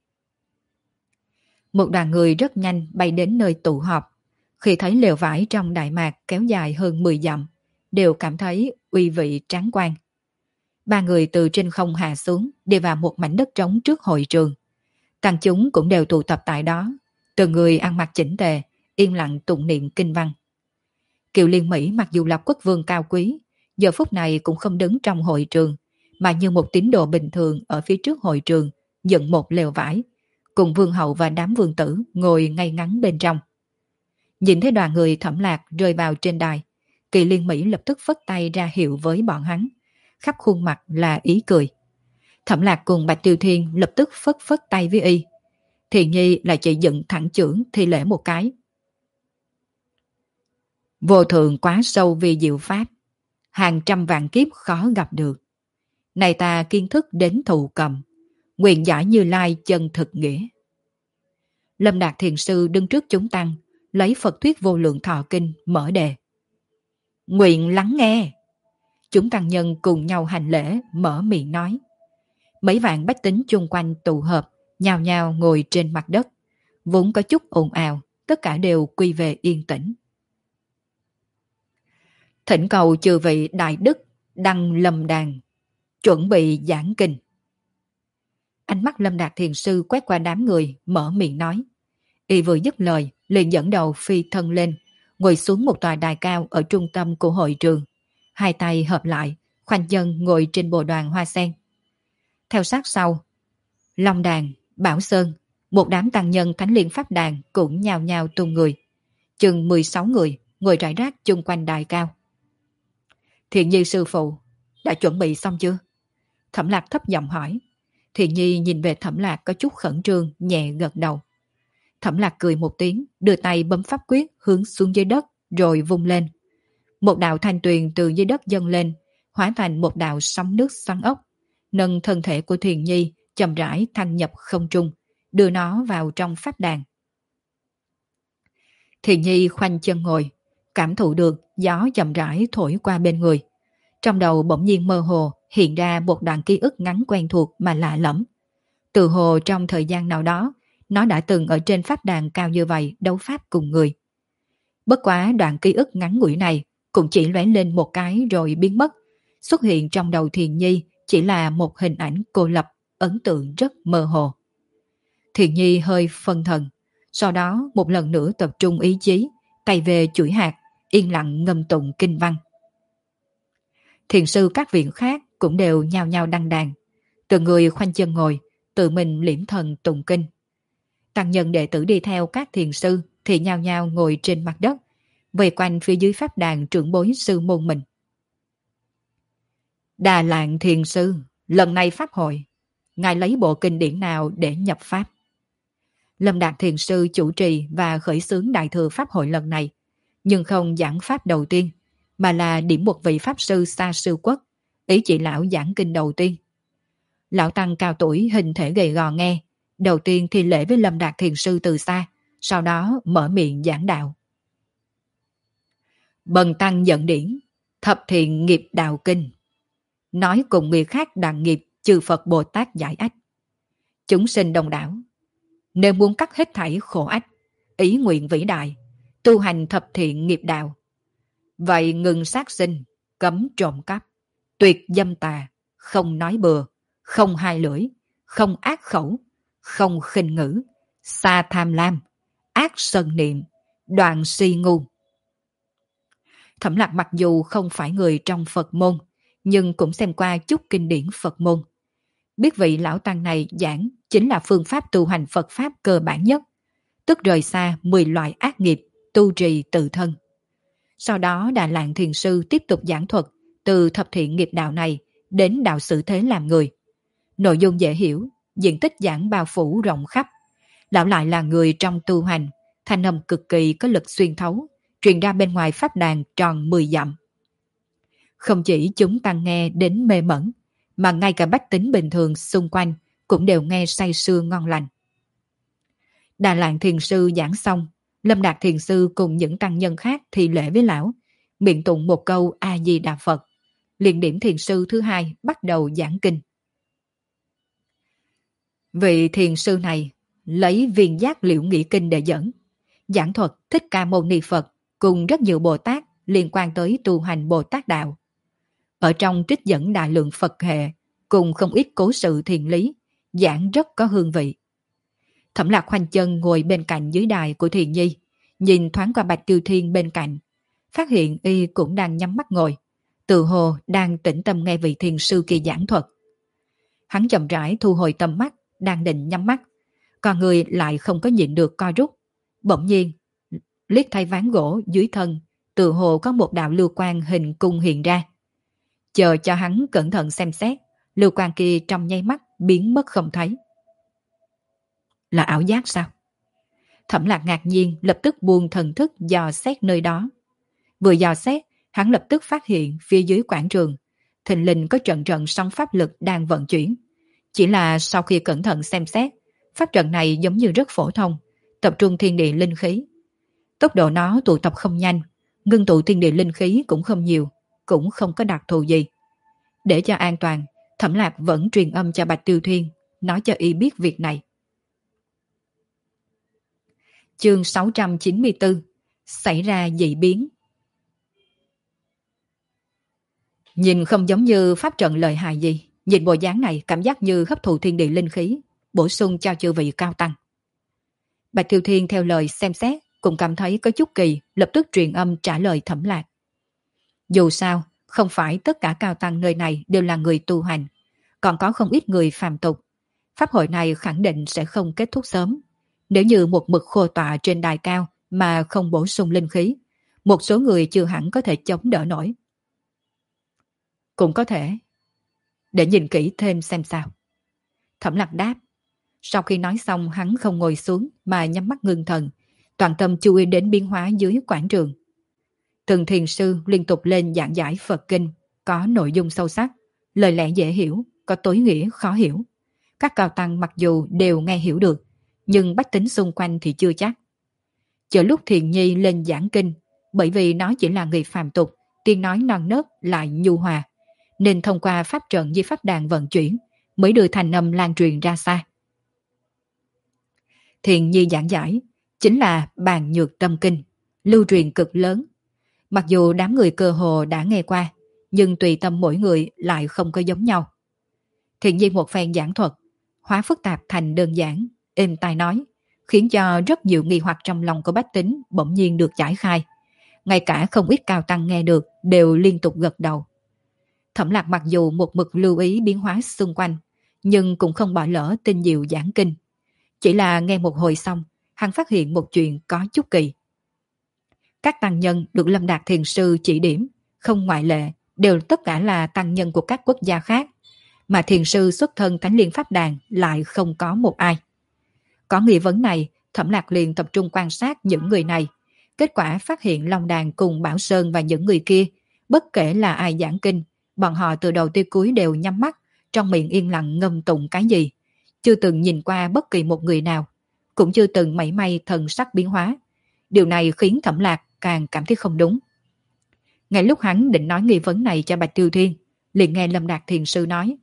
Speaker 1: Một đoàn người rất nhanh bay đến nơi tụ họp. Khi thấy lều vải trong Đại Mạc kéo dài hơn 10 dặm, đều cảm thấy uy vị tráng quan. Ba người từ trên không hạ xuống, đi vào một mảnh đất trống trước hội trường. Tăng chúng cũng đều tụ tập tại đó, từng người ăn mặc chỉnh tề, yên lặng tụng niệm kinh văn. Kiều Liên Mỹ mặc dù là quốc vương cao quý, giờ phút này cũng không đứng trong hội trường, mà như một tín đồ bình thường ở phía trước hội trường, dựng một lều vải, cùng vương hậu và đám vương tử ngồi ngay ngắn bên trong. Nhìn thấy đoàn người Thẩm Lạc rơi vào trên đài, Kỳ Liên Mỹ lập tức phất tay ra hiệu với bọn hắn, khắp khuôn mặt là ý cười. Thẩm Lạc cùng Bạch Tiêu Thiên lập tức phất phất tay với y. Thiền Nhi lại chỉ dựng thẳng chưởng thi lễ một cái. Vô thượng quá sâu vì diệu pháp, hàng trăm vạn kiếp khó gặp được. Này ta kiến thức đến thụ cầm, nguyện giải Như Lai chân thực nghĩa. Lâm Đạt Thiền Sư đứng trước chúng tăng, lấy Phật thuyết vô lượng thọ kinh mở đề. Nguyện lắng nghe. Chúng tăng nhân cùng nhau hành lễ, mở miệng nói. Mấy vạn bách tính chung quanh tụ hợp, nhao nhao ngồi trên mặt đất. Vốn có chút ồn ào, tất cả đều quy về yên tĩnh. Thỉnh cầu chư vị đại đức đăng lâm đàn, chuẩn bị giảng kinh. Ánh mắt Lâm Đạt Thiền Sư quét qua đám người, mở miệng nói. Y vừa dứt lời, liền dẫn đầu phi thân lên, ngồi xuống một tòa đài cao ở trung tâm của hội trường. Hai tay hợp lại, khoanh chân ngồi trên bồ đoàn hoa sen. Theo sát sau, Long Đàn, Bảo Sơn, một đám tăng nhân Thánh Liên Pháp Đàn cũng nhao nhao tung người. Chừng 16 người ngồi rải rác chung quanh đài cao. Thiện Nhi sư phụ, đã chuẩn bị xong chưa? Thẩm Lạc thấp giọng hỏi. Thiện Nhi nhìn về Thẩm Lạc có chút khẩn trương, nhẹ gật đầu. Thẩm Lạc cười một tiếng, đưa tay bấm pháp quyết hướng xuống dưới đất, rồi vung lên. Một đạo thanh tuyền từ dưới đất dâng lên, hóa thành một đạo sóng nước xoắn ốc, nâng thân thể của Thiện Nhi chậm rãi thăng nhập không trung, đưa nó vào trong pháp đàn. Thiện Nhi khoanh chân ngồi, cảm thụ được gió chậm rãi thổi qua bên người. Trong đầu bỗng nhiên mơ hồ hiện ra một đoạn ký ức ngắn quen thuộc mà lạ lẫm. Từ hồ trong thời gian nào đó, nó đã từng ở trên pháp đàn cao như vậy đấu pháp cùng người. Bất quá đoạn ký ức ngắn ngủi này cũng chỉ lóe lên một cái rồi biến mất. Xuất hiện trong đầu Thiền Nhi chỉ là một hình ảnh cô lập, ấn tượng rất mơ hồ. Thiền Nhi hơi phân thần, sau đó một lần nữa tập trung ý chí, tay về chuỗi hạt, yên lặng ngâm tụng kinh văn. Thiền sư các viện khác cũng đều nhao nhao đăng đàn, từng người khoanh chân ngồi, tự mình liễm thần tụng kinh. Tăng nhân đệ tử đi theo các thiền sư thì nhao nhao ngồi trên mặt đất, vây quanh phía dưới pháp đàn trưởng bối sư môn mình. Đà Lạng thiền sư, lần này pháp hội, ngài lấy bộ kinh điển nào để nhập pháp? Lâm Đạt thiền sư chủ trì và khởi xướng đại thừa pháp hội lần này, nhưng không giảng pháp đầu tiên, mà là điểm một vị pháp sư xa sư quốc, ý chỉ lão giảng kinh đầu tiên. Lão tăng cao tuổi hình thể gầy gò nghe, đầu tiên thì lễ với Lâm Đạt thiền sư từ xa, sau đó mở miệng giảng đạo. Bần tăng dẫn điển, thập thiện nghiệp đạo kinh, nói cùng người khác đặng nghiệp chư Phật Bồ Tát giải ách. Chúng sinh đồng đảo, nếu muốn cắt hết thảy khổ ách, ý nguyện vĩ đại, tu hành thập thiện nghiệp đạo. Vậy ngừng sát sinh, cấm trộm cắp, tuyệt dâm tà, không nói bừa, không hai lưỡi, không ác khẩu, không khinh ngữ, xa tham lam, ác sân niệm, đoạn si ngu. Thẩm Lạc mặc dù không phải người trong Phật môn, nhưng cũng xem qua chút kinh điển Phật môn. Biết vị lão tăng này giảng chính là phương pháp tu hành Phật Pháp cơ bản nhất, tức rời xa 10 loại ác nghiệp, tu trì tự thân. Sau đó Đà Lạng thiền sư tiếp tục giảng thuật từ thập thiện nghiệp đạo này đến đạo xử thế làm người. Nội dung dễ hiểu, diện tích giảng bao phủ rộng khắp. Lão lại là người trong tu hành, thanh âm cực kỳ có lực xuyên thấu, truyền ra bên ngoài pháp đàn tròn 10 dặm. Không chỉ chúng tăng nghe đến mê mẩn, mà ngay cả bách tính bình thường xung quanh cũng đều nghe say sưa ngon lành. Đà Lạng thiền sư giảng xong, Lâm Đạt thiền sư cùng những tăng nhân khác thì lễ với lão, miệng tụng một câu A Di Đà Phật. Liền điểm thiền sư thứ hai bắt đầu giảng kinh. Vị thiền sư này lấy viên giác liễu nghĩa kinh để dẫn, giảng thuật Thích Ca Mâu Ni Phật cùng rất nhiều Bồ Tát liên quan tới tu hành Bồ Tát đạo. Ở trong trích dẫn đại lượng Phật hệ cùng không ít cố sự thiền lý, giảng rất có hương vị. Thẩm Lạc khoanh chân ngồi bên cạnh dưới đài của Thiền Nhi, nhìn thoáng qua Bạch Tiêu Thiên bên cạnh, phát hiện y cũng đang nhắm mắt ngồi, tự hồ đang tĩnh tâm nghe vị thiền sư kia giảng thuật. Hắn chậm rãi thu hồi tầm mắt, đang định nhắm mắt, còn người lại không có nhịn được co rút. Bỗng nhiên liếc thấy ván gỗ dưới thân, tự hồ có một đạo lưu quang hình cung hiện ra. Chờ cho hắn cẩn thận xem xét, lưu quang kia trong nháy mắt biến mất không thấy. Là ảo giác sao? Thẩm Lạc ngạc nhiên lập tức buông thần thức dò xét nơi đó. Vừa dò xét, hắn lập tức phát hiện phía dưới quảng trường, thình lình có trận trận sóng pháp lực đang vận chuyển. Chỉ là sau khi cẩn thận xem xét, pháp trận này giống như rất phổ thông, tập trung thiên địa linh khí. Tốc độ nó tụ tập không nhanh, ngưng tụ thiên địa linh khí cũng không nhiều, cũng không có đặc thù gì. Để cho an toàn, Thẩm Lạc vẫn truyền âm cho Bạch Tiêu Thiên, nói cho y biết việc này. Chương 694 xảy ra dị biến. Nhìn không giống như pháp trận lợi hại gì, nhìn bộ dáng này cảm giác như hấp thụ thiên địa linh khí, bổ sung cho chư vị cao tăng. Bạch Tiêu Thiên theo lời xem xét, cũng cảm thấy có chút kỳ, lập tức truyền âm trả lời Thẩm Lạc. Dù sao, không phải tất cả cao tăng nơi này đều là người tu hành, còn có không ít người phàm tục. Pháp hội này khẳng định sẽ không kết thúc sớm. Nếu như một mực khô tọa trên đài cao mà không bổ sung linh khí, một số người chưa hẳn có thể chống đỡ nổi. Cũng có thể. Để nhìn kỹ thêm xem sao. Thẩm Lạc đáp. Sau khi nói xong hắn không ngồi xuống mà nhắm mắt ngưng thần, toàn tâm chú ý đến biến hóa dưới quảng trường. Từng thiền sư liên tục lên giảng giải Phật Kinh, có nội dung sâu sắc, lời lẽ dễ hiểu, có tối nghĩa khó hiểu. Các cao tăng mặc dù đều nghe hiểu được, nhưng bách tính xung quanh thì chưa chắc. Chờ lúc Thiền Nhi lên giảng kinh, bởi vì nó chỉ là người phàm tục, tiếng nói non nớt lại nhu hòa, nên thông qua pháp trận với pháp đàn vận chuyển, mới đưa thành âm lan truyền ra xa. Thiền Nhi giảng giải chính là Bàn Nhược Tâm Kinh, lưu truyền cực lớn. Mặc dù đám người cơ hồ đã nghe qua, nhưng tùy tâm mỗi người lại không có giống nhau. Thiền Nhi một phen giảng thuật, hóa phức tạp thành đơn giản, êm tai nói, khiến cho rất nhiều nghi hoặc trong lòng của bách tính bỗng nhiên được giải khai. Ngay cả không ít cao tăng nghe được đều liên tục gật đầu. Thẩm Lạc mặc dù một mực lưu ý biến hóa xung quanh, nhưng cũng không bỏ lỡ tinh diệu giảng kinh. Chỉ là nghe một hồi xong, hắn phát hiện một chuyện có chút kỳ. Các tăng nhân được Lâm Đạt Thiền Sư chỉ điểm, không ngoại lệ, đều tất cả là tăng nhân của các quốc gia khác, mà Thiền Sư xuất thân Thánh Liên Pháp Đàn lại không có một ai. Có nghi vấn này, Thẩm Lạc liền tập trung quan sát những người này. Kết quả phát hiện Long Đàn cùng Bảo Sơn và những người kia, bất kể là ai giảng kinh, bọn họ từ đầu tới cuối đều nhắm mắt, trong miệng yên lặng ngâm tụng cái gì. Chưa từng nhìn qua bất kỳ một người nào, cũng chưa từng mảy may thần sắc biến hóa. Điều này khiến Thẩm Lạc càng cảm thấy không đúng. Ngay lúc hắn định nói nghi vấn này cho Bạch Tiêu Thiên, liền nghe Lâm Đạt Thiền Sư nói.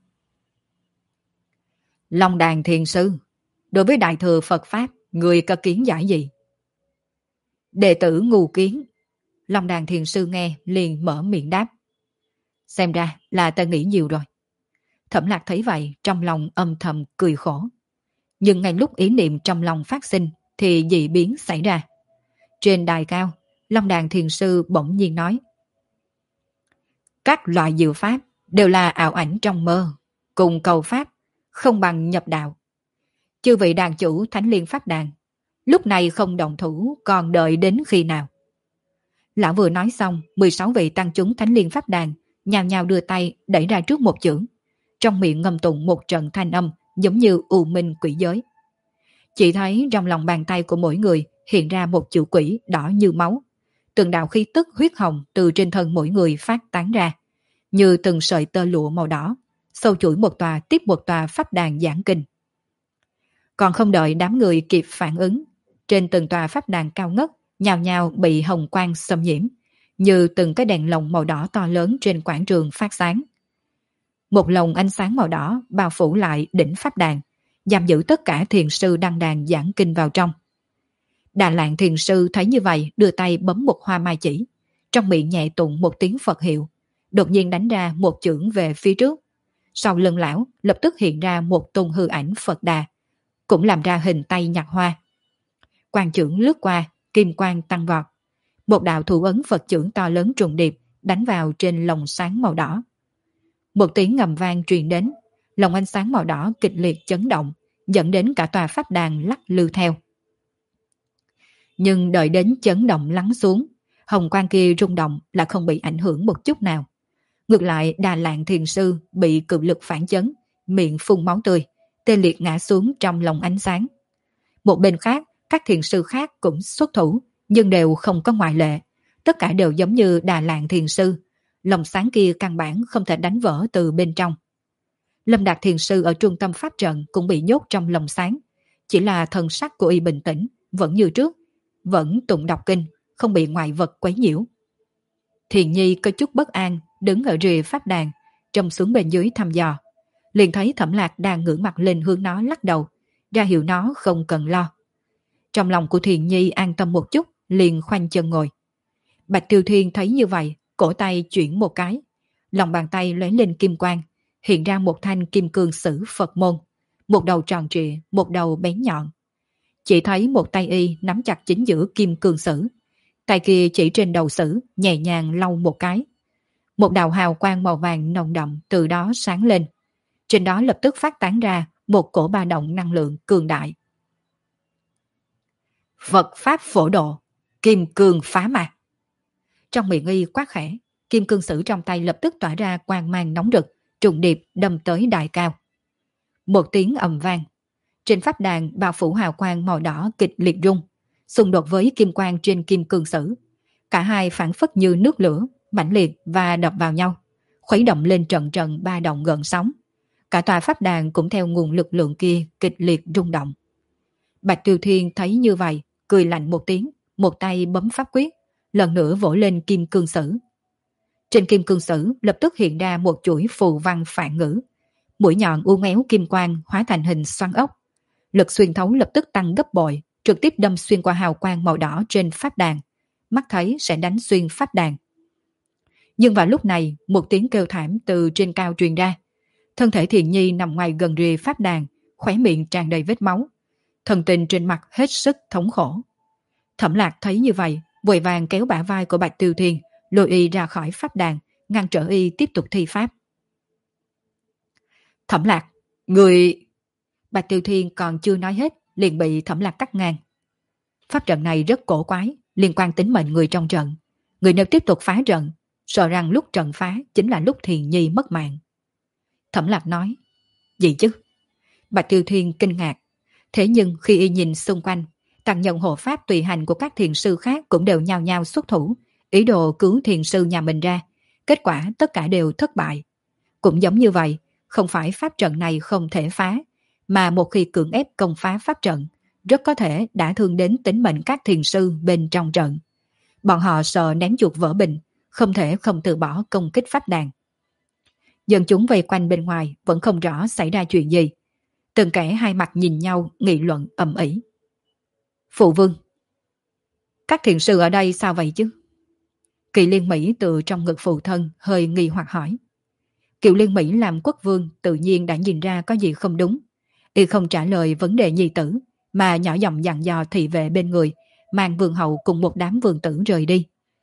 Speaker 1: Long Đàn Thiền Sư, đối với Đại Thừa Phật Pháp, người có kiến giải gì? Đệ tử ngu kiến. Long Đàn Thiền Sư nghe liền mở miệng đáp. Xem ra là ta nghĩ nhiều rồi. Thẩm Lạc thấy vậy, trong lòng âm thầm cười khổ. Nhưng ngay lúc ý niệm trong lòng phát sinh, thì dị biến xảy ra. Trên đài cao, Long Đàn Thiền Sư bỗng nhiên nói. Các loại diệu pháp đều là ảo ảnh trong mơ, cùng cầu pháp, không bằng nhập đạo. Chư vị đàn chủ Thánh Liên Pháp Đàn, lúc này không động thủ còn đợi đến khi nào? Lão vừa nói xong, 16 vị tăng chúng Thánh Liên Pháp Đàn nhào nhào đưa tay đẩy ra trước một chưởng, trong miệng ngâm tụng một trận thanh âm giống như u minh quỷ giới. Chỉ thấy trong lòng bàn tay của mỗi người hiện ra một chữ quỷ đỏ như máu, từng đạo khí tức huyết hồng từ trên thân mỗi người phát tán ra, như từng sợi tơ lụa màu đỏ, sâu chuỗi một tòa tiếp một tòa pháp đàn giảng kinh. Còn không đợi đám người kịp phản ứng, trên từng tòa pháp đàn cao ngất nhào nhào bị hồng quang xâm nhiễm, như từng cái đèn lồng màu đỏ to lớn trên quảng trường phát sáng. Một lồng ánh sáng màu đỏ bao phủ lại đỉnh pháp đàn, giam giữ tất cả thiền sư đăng đàn giảng kinh vào trong. Đà Lạng Thiền Sư thấy như vậy, đưa tay bấm một hoa mai chỉ, trong miệng nhẹ tụng một tiếng Phật hiệu, đột nhiên đánh ra một chưởng về phía trước. Sau lưng lão lập tức hiện ra một tôn hư ảnh Phật Đà, cũng làm ra hình tay nhặt hoa. Quang chưởng lướt qua, kim quang tăng vọt, một đạo thủ ấn Phật chưởng to lớn trùng điệp đánh vào trên lồng sáng màu đỏ. Một tiếng ngầm vang truyền đến, lồng ánh sáng màu đỏ kịch liệt chấn động, dẫn đến cả tòa pháp đàn lắc lư theo. Nhưng đợi đến chấn động lắng xuống, hồng quang kia rung động là không bị ảnh hưởng một chút nào. Ngược lại Đà Lạng thiền sư bị cự lực phản chấn, miệng phun máu tươi, tê liệt ngã xuống trong lồng ánh sáng. Một bên khác, các thiền sư khác cũng xuất thủ, nhưng đều không có ngoại lệ. Tất cả đều giống như Đà Lạng thiền sư. Lồng sáng kia căn bản không thể đánh vỡ từ bên trong. Lâm Đạt thiền sư ở trung tâm pháp trận cũng bị nhốt trong lồng sáng. Chỉ là thần sắc của y bình tĩnh, vẫn như trước, vẫn tụng đọc kinh, không bị ngoại vật quấy nhiễu. Thiền Nhi có chút bất an, đứng ở rìa pháp đàn, trông xuống bên dưới thăm dò. Liền thấy Thẩm Lạc đang ngửa mặt lên hướng nó lắc đầu, ra hiệu nó không cần lo. Trong lòng của Thiền Nhi an tâm một chút, liền khoanh chân ngồi. Bạch Tiêu Thiên thấy như vậy, cổ tay chuyển một cái, lòng bàn tay lóe lên kim quang, hiện ra một thanh kim cương sử Phật môn, một đầu tròn trịa, một đầu bén nhọn. Chỉ thấy một tay y nắm chặt chính giữa kim cương sử, tay kia chỉ trên đầu sử nhẹ nhàng lau một cái. Một đạo hào quang màu vàng nồng đậm từ đó sáng lên, trên đó lập tức phát tán ra một cổ ba động năng lượng cường đại. Phật pháp phổ độ, kim cương phá ma. Trong miệng y quát khẽ, kim cương sử trong tay lập tức tỏa ra quang mang nóng rực, trùng điệp đâm tới đại cao. Một tiếng ầm vang, trên pháp đàn bao phủ hào quang màu đỏ kịch liệt rung, xung đột với kim quang trên kim cương sử. Cả hai phản phất như nước lửa, mãnh liệt và đập vào nhau, khuấy động lên trận trận ba động gợn sóng. Cả tòa pháp đàn cũng theo nguồn lực lượng kia kịch liệt rung động. Bạch Tiêu Thiên thấy như vậy, cười lạnh một tiếng, một tay bấm pháp quyết, lần nữa vỗ lên kim cương sử. Trên kim cương sử lập tức hiện ra một chuỗi phù văn phản ngữ, mũi nhọn uốn éo kim quang hóa thành hình xoắn ốc. Lực xuyên thấu lập tức tăng gấp bội, trực tiếp đâm xuyên qua hào quang màu đỏ trên pháp đàn, mắt thấy sẽ đánh xuyên pháp đàn. Nhưng vào lúc này, một tiếng kêu thảm từ trên cao truyền ra. Thân thể Thiền Nhi nằm ngoài gần rìa pháp đàn, khóe miệng tràn đầy vết máu, thần tình trên mặt hết sức thống khổ. Thẩm Lạc thấy như vậy, vội vàng kéo bả vai của Bạch Tiêu Thiên, lôi y ra khỏi pháp đàn, ngăn trở y tiếp tục thi pháp. Thẩm Lạc, người... Bạch Tiêu Thiên còn chưa nói hết, liền bị Thẩm Lạc cắt ngang. Pháp trận này rất cổ quái, liên quan tính mệnh người trong trận. Người nếu tiếp tục phá trận, sợ rằng lúc trận phá chính là lúc Thiền Nhi mất mạng. Thẩm Lạc nói, gì chứ? Bạch Tiêu Thiên kinh ngạc. Thế nhưng khi y nhìn xung quanh, tàn nhận hộ pháp tùy hành của các thiền sư khác cũng đều nhao nhao xuất thủ, ý đồ cứu thiền sư nhà mình ra. Kết quả tất cả đều thất bại. Cũng giống như vậy, không phải pháp trận này không thể phá, mà một khi cưỡng ép công phá pháp trận, rất có thể đã thương đến tính mệnh các thiền sư bên trong trận. Bọn họ sợ ném chuột vỡ bình, không thể không từ bỏ công kích pháp đàn. Dân chúng vây quanh bên ngoài vẫn không rõ xảy ra chuyện gì. Từng kẻ hai mặt nhìn nhau nghị luận ầm ĩ. Phụ vương, các thiền sư ở đây sao vậy chứ? Kỳ Liên Mỹ từ trong ngực phụ thân hơi nghi hoặc hỏi. Kiều Liên Mỹ làm quốc vương tự nhiên đã nhìn ra có gì không đúng. Y không trả lời vấn đề nhi tử, mà nhỏ giọng dặn dò thị vệ bên người, mang vương hậu cùng một đám vương tử rời đi.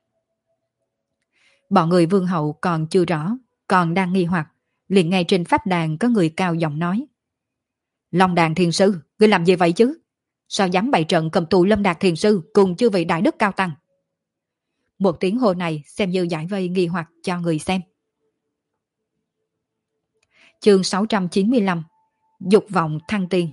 Speaker 1: Bọn người vương hậu còn chưa rõ, còn đang nghi hoặc, liền ngay trên pháp đàn có người cao giọng nói. Long Đàn thiền sư, ngươi làm gì vậy chứ? Sao dám bày trận cầm tù Lâm Đạt thiền sư cùng chư vị đại đức cao tăng? Một tiếng hô này xem như giải vây nghi hoặc cho người xem. Chương 695, dục vọng thăng tiên.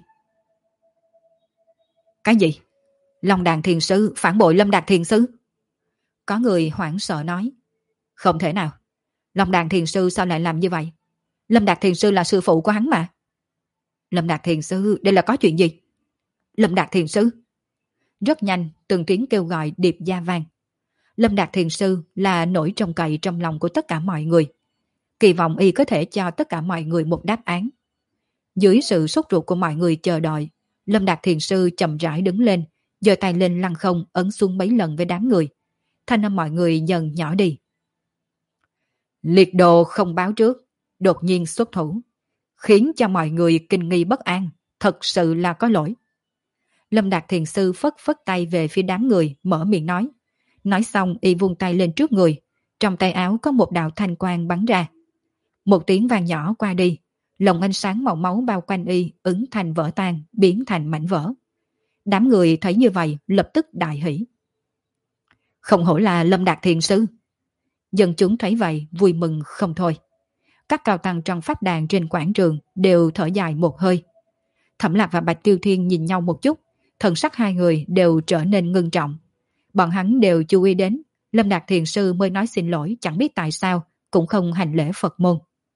Speaker 1: Cái gì? Long Đàn thiền sư phản bội Lâm Đạt thiền sư? Có người hoảng sợ nói. Không thể nào. Long Đàn thiền sư sao lại làm như vậy? Lâm Đạt thiền sư là sư phụ của hắn mà. Lâm Đạt thiền sư, đây là có chuyện gì? Lâm Đạt thiền sư. Rất nhanh, từng tiếng kêu gọi điệp gia vang. Lâm Đạt thiền sư là nỗi trông cậy trong lòng của tất cả mọi người. Kỳ vọng y có thể cho tất cả mọi người một đáp án. Dưới sự sốt ruột của mọi người chờ đợi, Lâm Đạt thiền sư chậm rãi đứng lên, giơ tay lên lăng không ấn xuống mấy lần với đám người. Thanh âm mọi người dần nhỏ đi. Liệt đồ không báo trước, đột nhiên xuất thủ, khiến cho mọi người kinh nghi bất an, thật sự là có lỗi. Lâm Đạt thiền sư phất phất tay về phía đám người, mở miệng nói. Nói xong y vung tay lên trước người, trong tay áo có một đạo thanh quang bắn ra. Một tiếng vang nhỏ qua đi, lồng ánh sáng màu máu bao quanh y ứng thành vỡ tan, biến thành mảnh vỡ. Đám người thấy như vậy lập tức đại hỉ. Không hổ là Lâm Đạt thiền sư. Dân chúng thấy vậy vui mừng không thôi. Các cao tăng trong pháp đàn trên quảng trường đều thở dài một hơi. Thẩm Lạc và Bạch Tiêu Thiên nhìn nhau một chút, thần sắc hai người đều trở nên ngưng trọng. Bọn hắn đều chú ý đến, Lâm Đạt Thiền Sư mới nói xin lỗi chẳng biết tại sao, cũng không hành lễ Phật môn.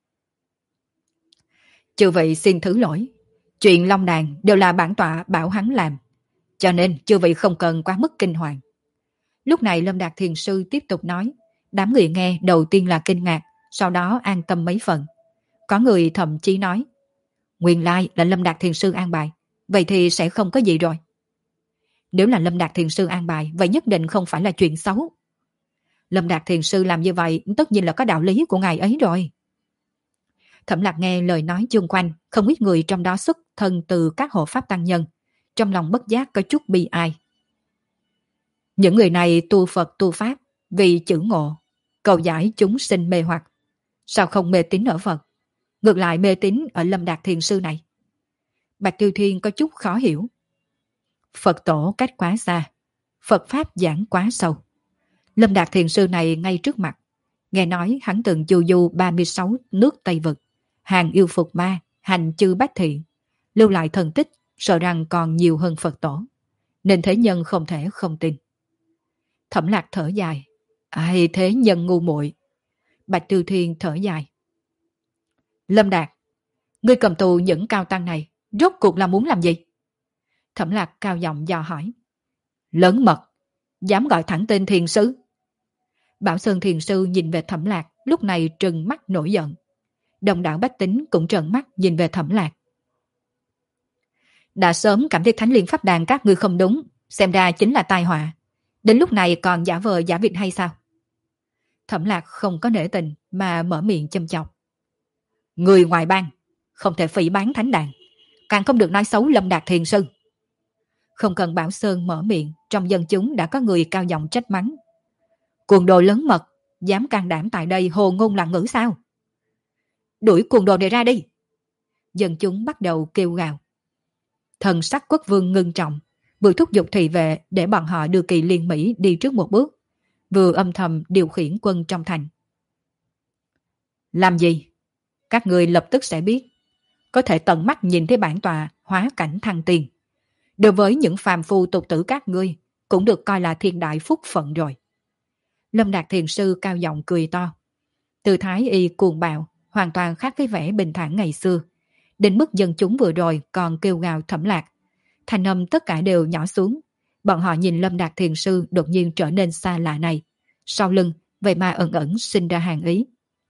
Speaker 1: Chư vị xin thứ lỗi, chuyện Long Đàn đều là bản tọa bảo hắn làm, cho nên chư vị không cần quá mức kinh hoàng. Lúc này Lâm Đạt Thiền Sư tiếp tục nói, đám người nghe đầu tiên là kinh ngạc, sau đó an tâm mấy phần. Có người thậm chí nói, nguyên lai là Lâm Đạt Thiền Sư an bài, vậy thì sẽ không có gì rồi. Nếu là Lâm Đạt Thiền Sư an bài, vậy nhất định không phải là chuyện xấu. Lâm Đạt Thiền Sư làm như vậy tất nhiên là có đạo lý của ngài ấy rồi. Thẩm Lạc nghe lời nói chung quanh, không ít người trong đó xuất thân từ các hộ pháp tăng nhân, trong lòng bất giác có chút bi ai. Những người này tu Phật tu Pháp vì chữ ngộ, cầu giải chúng sinh mê hoặc. Sao không mê tín ở Phật, ngược lại mê tín ở Lâm Đạt Thiền Sư này? Bạch Tiêu Thiên có chút khó hiểu. Phật tổ cách quá xa, Phật Pháp giảng quá sâu. Lâm Đạt Thiền Sư này ngay trước mặt. Nghe nói hắn từng chu du 36 nước Tây Vực, hàng yêu phục ma, hành chư bách thiện, lưu lại thần tích, sợ rằng còn nhiều hơn Phật tổ, nên thế nhân không thể không tin. Thẩm Lạc thở dài, ai thế nhân ngu muội. Bạch Tiêu Thiên thở dài. Lâm Đạt, ngươi cầm tù những cao tăng này, rốt cuộc là muốn làm gì? Thẩm Lạc cao giọng dò hỏi. Lớn mật, dám gọi thẳng tên thiền sư. Bảo Sơn thiền sư nhìn về Thẩm Lạc, lúc này trừng mắt nổi giận. Đồng đảo bách tính cũng trợn mắt nhìn về Thẩm Lạc. Đã sớm cảm thấy Thánh Liên Pháp Đàn các ngươi không đúng, xem ra chính là tai họa. Đến lúc này còn giả vờ giả vịt hay sao? Thẩm Lạc không có nể tình mà mở miệng châm chọc. Người ngoài bang không thể phỉ báng thánh đàn, càng không được nói xấu Lâm Đạt Thiền Sư. Không cần Bảo Sơn mở miệng, trong dân chúng đã có người cao giọng trách mắng. Cuồng đồ lớn mật, dám can đảm tại đây hồ ngôn loạn ngữ sao? Đuổi cuồng đồ này ra đi. Dân chúng bắt đầu kêu gào. Thần sắc quốc vương ngưng trọng, vừa thúc giục thị vệ để bọn họ đưa Kỳ Liên Mỹ đi trước một bước, vừa âm thầm điều khiển quân trong thành. Làm gì? Các người lập tức sẽ biết, có thể tận mắt nhìn thấy bản tọa hóa cảnh thăng tiền. Đối với những phàm phu tục tử các ngươi, cũng được coi là thiên đại phúc phận rồi. Lâm Đạt Thiền Sư cao giọng cười to. Tư thái y cuồng bạo, hoàn toàn khác với vẻ bình thản ngày xưa. Đến mức dân chúng vừa rồi còn kêu gào Thẩm Lạc. Thanh âm tất cả đều nhỏ xuống. Bọn họ nhìn Lâm Đạt Thiền Sư đột nhiên trở nên xa lạ này. Sau lưng, vậy mà ẩn ẩn sinh ra hàng ý.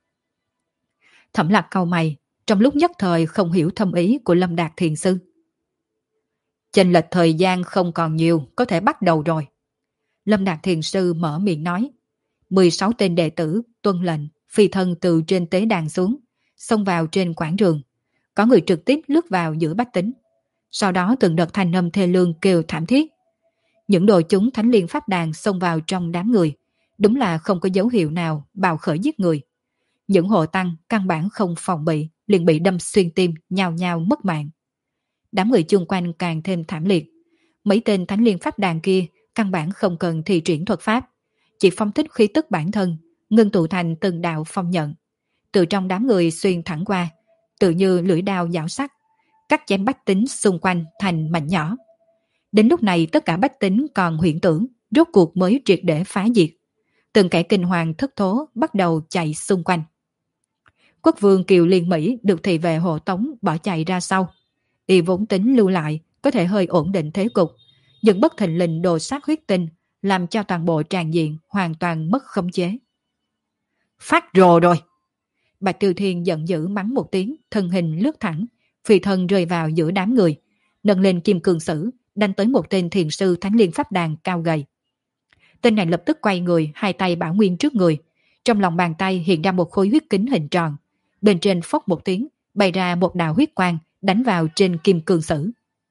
Speaker 1: Thẩm Lạc cau mày, trong lúc nhất thời không hiểu thâm ý của Lâm Đạt Thiền Sư. Chênh lệch thời gian không còn nhiều, có thể bắt đầu rồi. Lâm Đạt Thiền Sư mở miệng nói. 16 tên đệ tử tuân lệnh, phi thân từ trên tế đàn xuống, xông vào trên quảng trường. Có người trực tiếp lướt vào giữa bách tính. Sau đó từng đợt thanh âm thê lương kêu thảm thiết. Những đội chúng Thánh Liên Pháp Đàn xông vào trong đám người. Đúng là không có dấu hiệu nào bạo khởi giết người. Những hộ tăng căn bản không phòng bị, liền bị đâm xuyên tim, nhao nhao mất mạng. Đám người chung quanh càng thêm thảm liệt. Mấy tên Thánh Liên Pháp Đàn kia căn bản không cần thi triển thuật pháp, chỉ phong thích khí tức bản thân, ngưng tụ thành từng đạo phong nhận. Từ trong đám người xuyên thẳng qua, tự như lưỡi đao giảo sắc, cắt chém bách tính xung quanh thành mảnh nhỏ. Đến lúc này tất cả bách tính còn huyễn tưởng, rốt cuộc mới triệt để phá diệt. Từng kẻ kinh hoàng thất thố bắt đầu chạy xung quanh. Quốc vương Kiều Liên Mỹ được thị vệ hộ tống bỏ chạy ra sau. Y vốn tính lưu lại, có thể hơi ổn định thế cục, nhưng bất thình lình đồ sát huyết tinh, làm cho toàn bộ tràng diện hoàn toàn mất khống chế. Phát rồ rồi! Bạch Tiêu Thiên giận dữ mắng một tiếng, thân hình lướt thẳng, phi thân rơi vào giữa đám người, nâng lên kim cương sử, đánh tới một tên thiền sư Thánh Liên Pháp Đàn cao gầy. Tên này lập tức quay người, hai tay bảo nguyên trước người, trong lòng bàn tay hiện ra một khối huyết kính hình tròn, bên trên phốc một tiếng, bày ra một đạo huyết quang, đánh vào trên kim cương sử.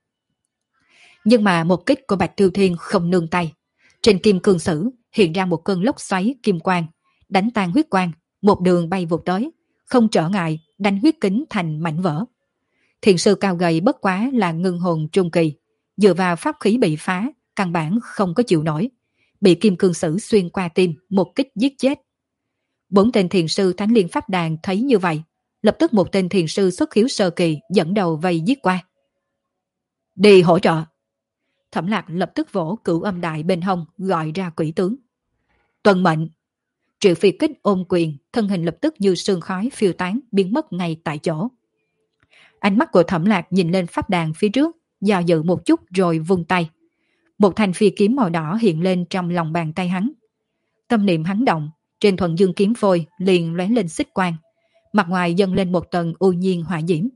Speaker 1: Nhưng mà một kích của Bạch Tiêu Thiên không nương tay, trên kim cương sử hiện ra một cơn lốc xoáy kim quang, đánh tan huyết quang, một đường bay vụt tới, không trở ngại, đánh huyết kính thành mảnh vỡ. Thiền sư cao gầy bất quá là ngưng hồn trung kỳ, dựa vào pháp khí bị phá, căn bản không có chịu nổi, bị kim cương sử xuyên qua tim, một kích giết chết. 4 tên thiền sư Thánh Liên Pháp Đàn thấy như vậy, lập tức một tên thiền sư xuất khiếu sơ kỳ dẫn đầu vây giết qua. Đi hỗ trợ. Thẩm Lạc lập tức vỗ Cửu Âm Đại bên hông gọi ra quỷ tướng. Tuân mệnh. Triệu Phi Kích ôm quyền, thân hình lập tức như sương khói phiêu tán biến mất ngay tại chỗ. Ánh mắt của Thẩm Lạc nhìn lên pháp đàn phía trước, do dự một chút rồi vung tay. Một thanh phi kiếm màu đỏ hiện lên trong lòng bàn tay hắn. Tâm niệm hắn động, trên thuần dương kiếm phôi liền lóe lên xích quang, mặt ngoài dâng lên một tầng u nhiên hỏa diễm.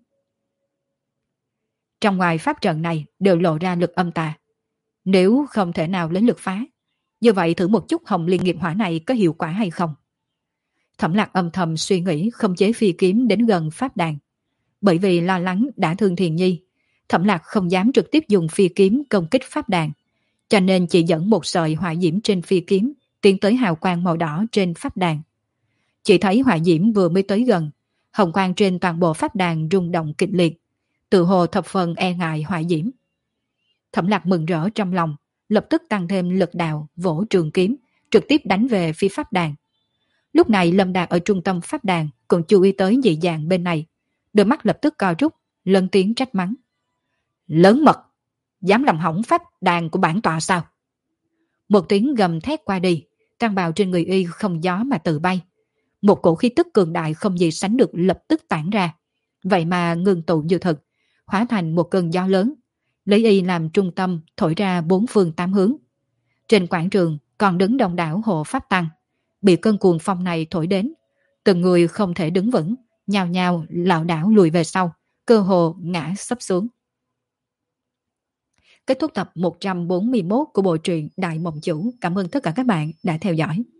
Speaker 1: Trong ngoài pháp trận này đều lộ ra lực âm tà. Nếu không thể nào lấy lực phá, như vậy thử một chút hồng liên nghiệp hỏa này có hiệu quả hay không? Thẩm Lạc âm thầm suy nghĩ không chế phi kiếm đến gần pháp đàn. Bởi vì lo lắng đã thương Thiền Nhi, Thẩm Lạc không dám trực tiếp dùng phi kiếm công kích pháp đàn, cho nên chỉ dẫn một sợi hỏa diễm trên phi kiếm tiến tới hào quang màu đỏ trên pháp đàn. Chỉ thấy hỏa diễm vừa mới tới gần, hồng quang trên toàn bộ pháp đàn rung động kịch liệt, tự hồ thập phần e ngại hỏa diễm. Thẩm Lạc mừng rỡ trong lòng, lập tức tăng thêm lực đạo vỗ trường kiếm, trực tiếp đánh về phía pháp đàn. Lúc này Lâm Đạt ở trung tâm pháp đàn cũng chú ý tới dị dạng bên này, đôi mắt lập tức co rút, lớn tiếng trách mắng. Lớn mật, dám làm hỏng pháp đàn của bản tọa sao? Một tiếng gầm thét qua đi, trang bào trên người y không gió mà tự bay. Một cổ khí tức cường đại không gì sánh được lập tức tản ra, vậy mà ngưng tụ như thực, hóa thành một cơn gió lớn, lấy y làm trung tâm thổi ra bốn phương tám hướng. Trên quảng trường còn đứng đông đảo hộ pháp tăng, bị cơn cuồng phong này thổi đến, từng người không thể đứng vững, nhào nhào lảo đảo lùi về sau, cơ hồ ngã sấp xuống. Kết thúc tập 141 của bộ truyện Đại Mộng Chủ. Cảm ơn tất cả các bạn đã theo dõi.